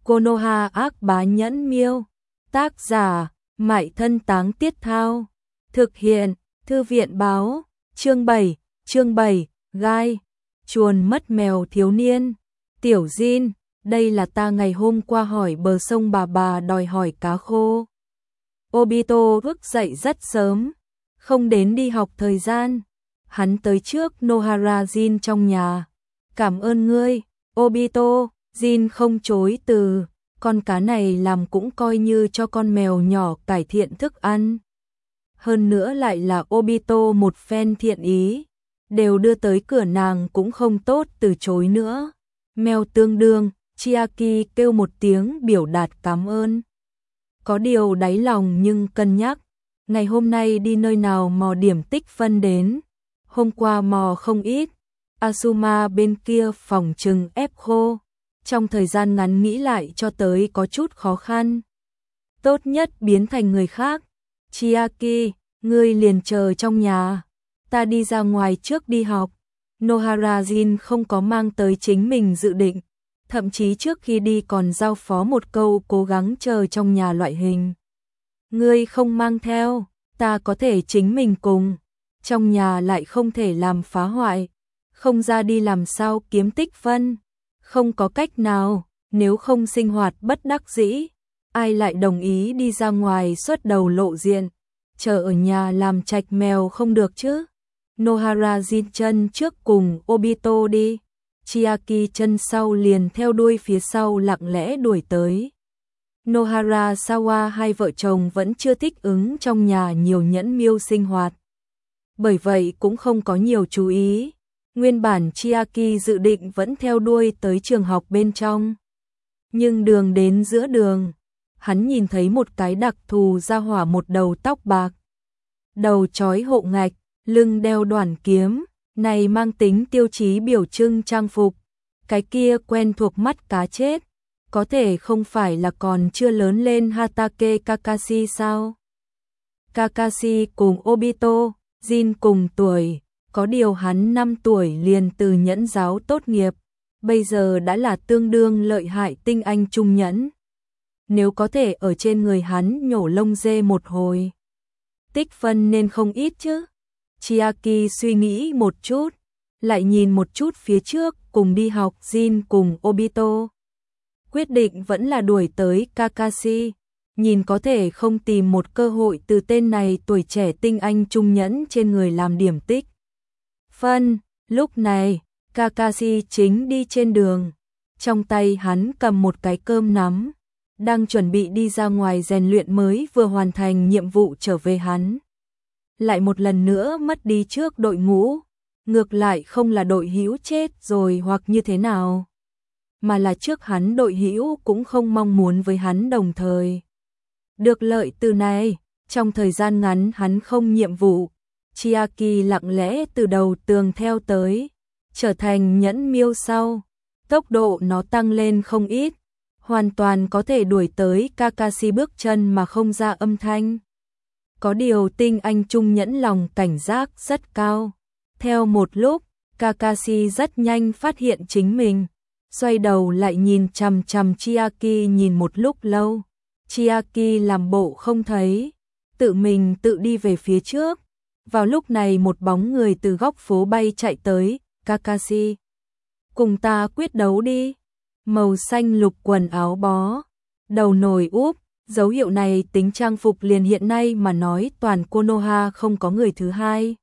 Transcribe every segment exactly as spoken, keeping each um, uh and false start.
Konoha ác bá nhẫn miêu. Tác giả, Mại Thân Táng Tiết Thao. Thực hiện, Thư viện báo. Chương bảy, chương bảy, gai. Chuồn mất mèo thiếu niên. Tiểu Jin, đây là ta ngày hôm qua hỏi bờ sông bà bà đòi hỏi cá khô. Obito thức dậy rất sớm, không đến đi học thời gian. Hắn tới trước Nohara Jin trong nhà. Cảm ơn ngươi, Obito. Jin không chối từ, con cá này làm cũng coi như cho con mèo nhỏ cải thiện thức ăn. Hơn nữa lại là Obito một phen thiện ý, đều đưa tới cửa nàng cũng không tốt từ chối nữa. Mèo tương đương, Chiaki kêu một tiếng biểu đạt cảm ơn. Có điều đáy lòng nhưng cân nhắc, ngày hôm nay đi nơi nào mò điểm tích phân đến. Hôm qua mò không ít, Asuma bên kia phòng trừng ép khô. Trong thời gian ngắn nghĩ lại cho tới có chút khó khăn. Tốt nhất biến thành người khác. Chiaki, ngươi liền chờ trong nhà. Ta đi ra ngoài trước đi học. Nohara Jin không có mang tới chính mình dự định. Thậm chí trước khi đi còn giao phó một câu cố gắng chờ trong nhà loại hình. Ngươi không mang theo, ta có thể chính mình cùng. Trong nhà lại không thể làm phá hoại. Không ra đi làm sao kiếm tích phân. Không có cách nào, nếu không sinh hoạt bất đắc dĩ, ai lại đồng ý đi ra ngoài xuất đầu lộ diện, chờ ở nhà làm trạch mèo không được chứ. Nohara Jin chân trước cùng Obito đi, Chiaki chân sau liền theo đuôi phía sau lặng lẽ đuổi tới. Nohara Sawa hai vợ chồng vẫn chưa thích ứng trong nhà nhiều nhẫn miêu sinh hoạt. Bởi vậy cũng không có nhiều chú ý. Nguyên bản Chiaki dự định vẫn theo đuôi tới trường học bên trong. Nhưng đường đến giữa đường, hắn nhìn thấy một cái đặc thù ra hỏa một đầu tóc bạc. Đầu trói hộ ngạch, lưng đeo đoản kiếm, này mang tính tiêu chí biểu trưng trang phục. Cái kia quen thuộc mắt cá chết, có thể không phải là còn chưa lớn lên Hatake Kakashi sao? Kakashi cùng Obito, Jin cùng tuổi. Có điều hắn năm tuổi liền từ nhẫn giáo tốt nghiệp, bây giờ đã là tương đương lợi hại tinh anh trung nhẫn. Nếu có thể ở trên người hắn nhổ lông dê một hồi, tích phân nên không ít chứ. Chiaki suy nghĩ một chút, lại nhìn một chút phía trước cùng đi học Jin cùng Obito. Quyết định vẫn là đuổi tới Kakashi, nhìn có thể không tìm một cơ hội từ tên này tuổi trẻ tinh anh trung nhẫn trên người làm điểm tích. Phân, lúc này, Kakashi chính đi trên đường, trong tay hắn cầm một cái cơm nắm, đang chuẩn bị đi ra ngoài rèn luyện mới vừa hoàn thành nhiệm vụ trở về hắn. Lại một lần nữa mất đi trước đội ngũ, ngược lại không là đội hữu chết rồi hoặc như thế nào, mà là trước hắn đội hữu cũng không mong muốn với hắn đồng thời. Được lợi từ này, trong thời gian ngắn hắn không nhiệm vụ. Chiaki lặng lẽ từ đầu tường theo tới, trở thành nhẫn miêu sau, tốc độ nó tăng lên không ít, hoàn toàn có thể đuổi tới Kakashi bước chân mà không ra âm thanh. Có điều tinh anh trung nhẫn lòng cảnh giác rất cao. Theo một lúc, Kakashi rất nhanh phát hiện chính mình, xoay đầu lại nhìn chằm chằm Chiaki nhìn một lúc lâu. Chiaki làm bộ không thấy, tự mình tự đi về phía trước. Vào lúc này một bóng người từ góc phố bay chạy tới, Kakashi. Cùng ta quyết đấu đi. Màu xanh lục quần áo bó, đầu nồi úp, dấu hiệu này tính trang phục liền hiện nay mà nói toàn Konoha không có người thứ hai.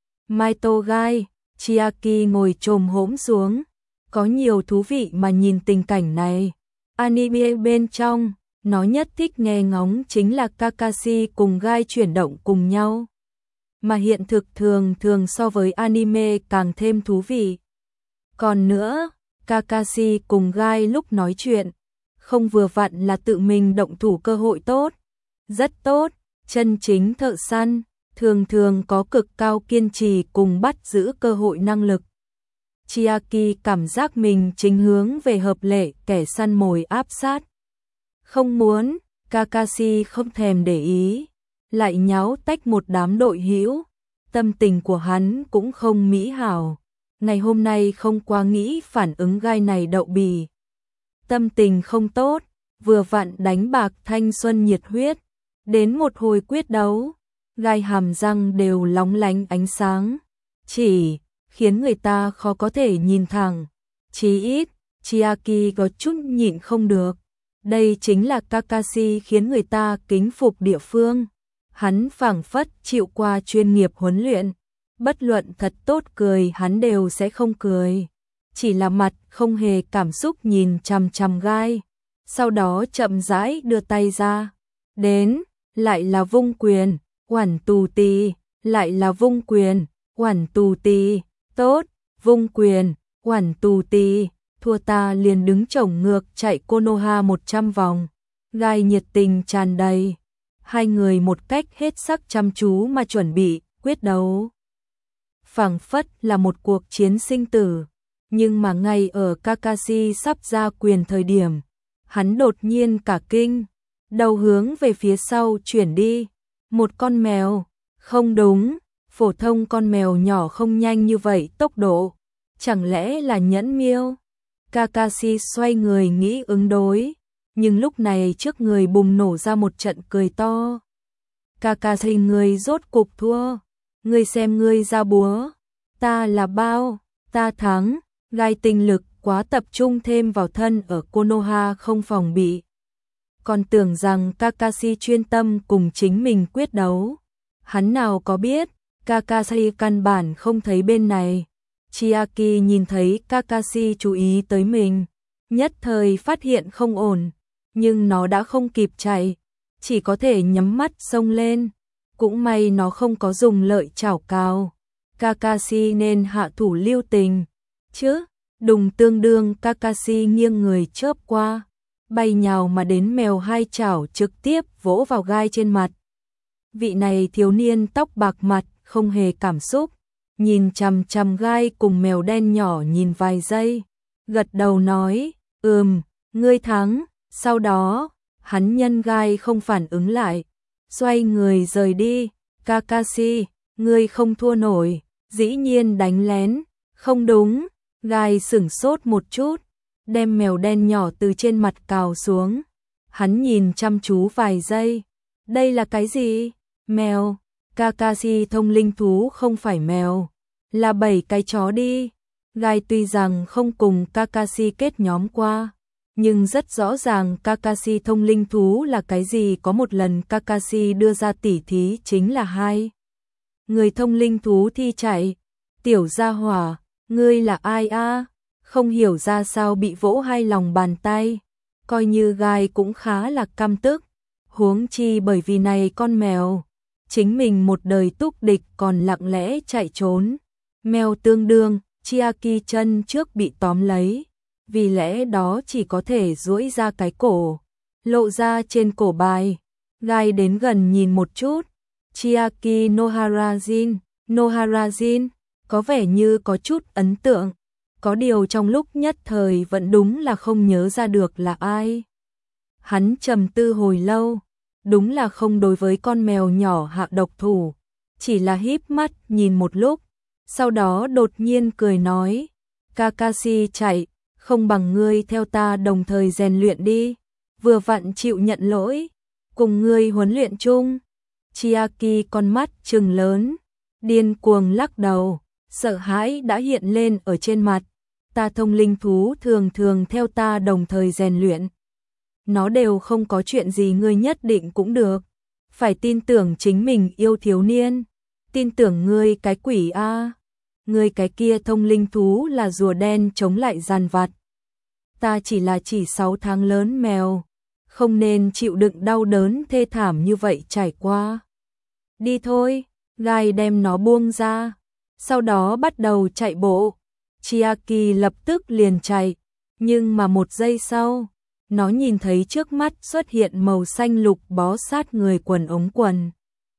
Maito gai, Chiaki ngồi chồm hổm xuống, có nhiều thú vị mà nhìn tình cảnh này. Anime bên trong, nó nhất thích nghe ngóng chính là Kakashi cùng gai chuyển động cùng nhau. Mà hiện thực thường thường so với anime càng thêm thú vị. Còn nữa, Kakashi cùng gai lúc nói chuyện, không vừa vặn là tự mình động thủ cơ hội tốt. Rất tốt, chân chính thợ săn, thường thường có cực cao kiên trì cùng bắt giữ cơ hội năng lực. Chiaki cảm giác mình chính hướng về hợp lệ kẻ săn mồi áp sát. Không muốn, Kakashi không thèm để ý. Lại nháo tách một đám đội hữu, tâm tình của hắn cũng không mỹ hảo. Ngày hôm nay không quá nghĩ phản ứng gai này đậu bì. Tâm tình không tốt, vừa vặn đánh bạc thanh xuân nhiệt huyết. Đến một hồi quyết đấu, gai hàm răng đều lóng lánh ánh sáng, chỉ khiến người ta khó có thể nhìn thẳng. Chí ít, Chiaki có chút nhịn không được. Đây chính là Kakashi khiến người ta kính phục địa phương. Hắn phảng phất chịu qua chuyên nghiệp huấn luyện. Bất luận thật tốt cười hắn đều sẽ không cười. Chỉ là mặt không hề cảm xúc nhìn chằm chằm gai. Sau đó chậm rãi đưa tay ra. Đến, lại là vung quyền, Oản tù tì, lại là vung quyền, Oản tù tì, tốt, vung quyền, Oản tù tì, thua ta liền đứng chổng ngược chạy Konoha một trăm vòng. Gai nhiệt tình tràn đầy. Hai người một cách hết sắc chăm chú mà chuẩn bị quyết đấu. Phảng phất là một cuộc chiến sinh tử, nhưng mà ngay ở Kakashi sắp ra quyền thời điểm, hắn đột nhiên cả kinh, đầu hướng về phía sau chuyển đi. Một con mèo, không đúng, phổ thông con mèo nhỏ không nhanh như vậy tốc độ, chẳng lẽ là nhẫn miêu? Kakashi xoay người nghĩ ứng đối, nhưng lúc này trước người bùng nổ ra một trận cười to. Kakashi, ngươi rốt cục thua, ngươi xem ngươi ra búa, ta là bao, ta thắng. Gai tinh lực quá tập trung thêm vào thân ở Konoha không phòng bị. Còn tưởng rằng Kakashi chuyên tâm cùng chính mình quyết đấu. Hắn nào có biết, Kakashi căn bản không thấy bên này. Chiaki nhìn thấy Kakashi chú ý tới mình, nhất thời phát hiện không ổn, nhưng nó đã không kịp chạy, chỉ có thể nhắm mắt xông lên. Cũng may nó không có dùng lợi chảo cào. Kakashi nên hạ thủ lưu tình. Chứ, đùng tương đương Kakashi nghiêng người chớp qua, bay nhào mà đến mèo hai chảo trực tiếp vỗ vào gai trên mặt. Vị này thiếu niên tóc bạc mặt không hề cảm xúc, nhìn chằm chằm gai cùng mèo đen nhỏ nhìn vài giây, gật đầu nói, ừm, ngươi thắng. Sau đó, hắn nhân gai không phản ứng lại, xoay người rời đi. Kakashi, ngươi không thua nổi, dĩ nhiên đánh lén, không đúng. Gai sửng sốt một chút, đem mèo đen nhỏ từ trên mặt cào xuống. Hắn nhìn chăm chú vài giây. Đây là cái gì? Mèo. Kakashi, thông linh thú không phải mèo, là bảy cái chó đi. Gai tuy rằng không cùng Kakashi kết nhóm qua, nhưng rất rõ ràng Kakashi thông linh thú là cái gì. Có một lần Kakashi đưa ra tỉ thí chính là hai người thông linh thú thi chạy. Tiểu gia hỏa, ngươi là ai a? Không hiểu ra sao bị vỗ hai lòng bàn tay. Coi như gai cũng khá là căm tức, huống chi bởi vì này con mèo, chính mình một đời túc địch còn lặng lẽ chạy trốn. Mèo tương đương, Chiaki chân trước bị tóm lấy, vì lẽ đó chỉ có thể duỗi ra cái cổ, lộ ra trên cổ bài. Gai đến gần nhìn một chút, Chiaki Noharajin, Noharajin, có vẻ như có chút ấn tượng, có điều trong lúc nhất thời vẫn đúng là không nhớ ra được là ai. Hắn trầm tư hồi lâu, đúng là không đối với con mèo nhỏ hạ độc thủ, chỉ là híp mắt nhìn một lúc, sau đó đột nhiên cười nói, Kakashi chạy, không bằng ngươi theo ta đồng thời rèn luyện đi, vừa vặn chịu nhận lỗi, cùng ngươi huấn luyện chung. Chiaki con mắt trừng lớn, điên cuồng lắc đầu, sợ hãi đã hiện lên ở trên mặt. Ta thông linh thú thường thường theo ta đồng thời rèn luyện, nó đều không có chuyện gì, ngươi nhất định cũng được. Phải tin tưởng chính mình yêu thiếu niên. Tin tưởng ngươi cái quỷ a. Ngươi cái kia thông linh thú là rùa đen chống lại giàn vặt. Ta chỉ là chỉ sáu tháng lớn mèo, không nên chịu đựng đau đớn thê thảm như vậy trải qua. Đi thôi, gai đem nó buông ra, sau đó bắt đầu chạy bộ. Chiaki lập tức liền chạy, nhưng mà một giây sau, nó nhìn thấy trước mắt xuất hiện màu xanh lục bó sát người quần ống quần.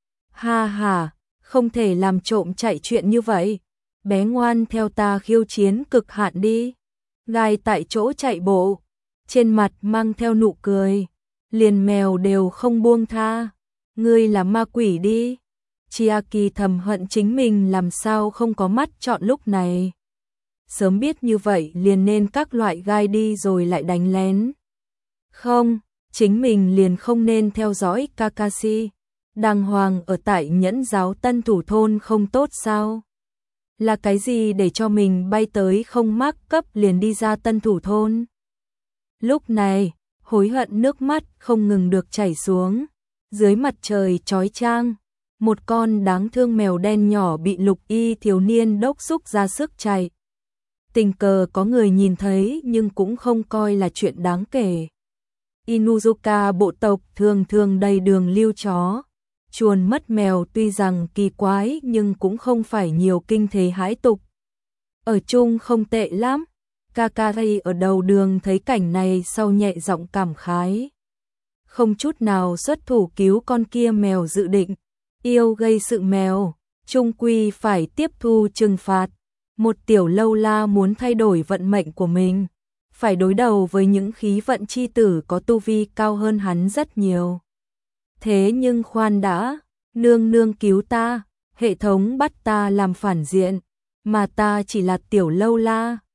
Ha ha, không thể làm trộm chạy chuyện như vậy, bé ngoan theo ta khiêu chiến cực hạn đi. Gai tại chỗ chạy bộ, trên mặt mang theo nụ cười, liền mèo đều không buông tha. Ngươi là ma quỷ đi. Chiaki thầm hận chính mình làm sao không có mắt chọn lúc này. Sớm biết như vậy liền nên các loại gai đi rồi lại đánh lén. Không, chính mình liền không nên theo dõi Kakashi. Đàng hoàng ở tại Nhẫn giáo Tân Thủ thôn không tốt sao? Là cái gì để cho mình bay tới không mắc cấp liền đi ra Tân Thủ thôn? Lúc này, hối hận nước mắt không ngừng được chảy xuống. Dưới mặt trời chói chang, một con đáng thương mèo đen nhỏ bị lục y thiếu niên đốc xúc ra sức chạy. Tình cờ có người nhìn thấy nhưng cũng không coi là chuyện đáng kể. Inuzuka bộ tộc thường thường đầy đường lưu chó. Chuồn mất mèo tuy rằng kỳ quái nhưng cũng không phải nhiều kinh thế hãi tục. Ở chung không tệ lắm. Kakari ở đầu đường thấy cảnh này sau nhẹ giọng cảm khái. Không chút nào xuất thủ cứu con kia mèo dự định. Yêu gây sự mèo, chung quy phải tiếp thu trừng phạt. Một tiểu lâu la muốn thay đổi vận mệnh của mình, phải đối đầu với những khí vận chi tử có tu vi cao hơn hắn rất nhiều. Thế nhưng khoan đã, nương nương cứu ta, hệ thống bắt ta làm phản diện, mà ta chỉ là tiểu lâu la.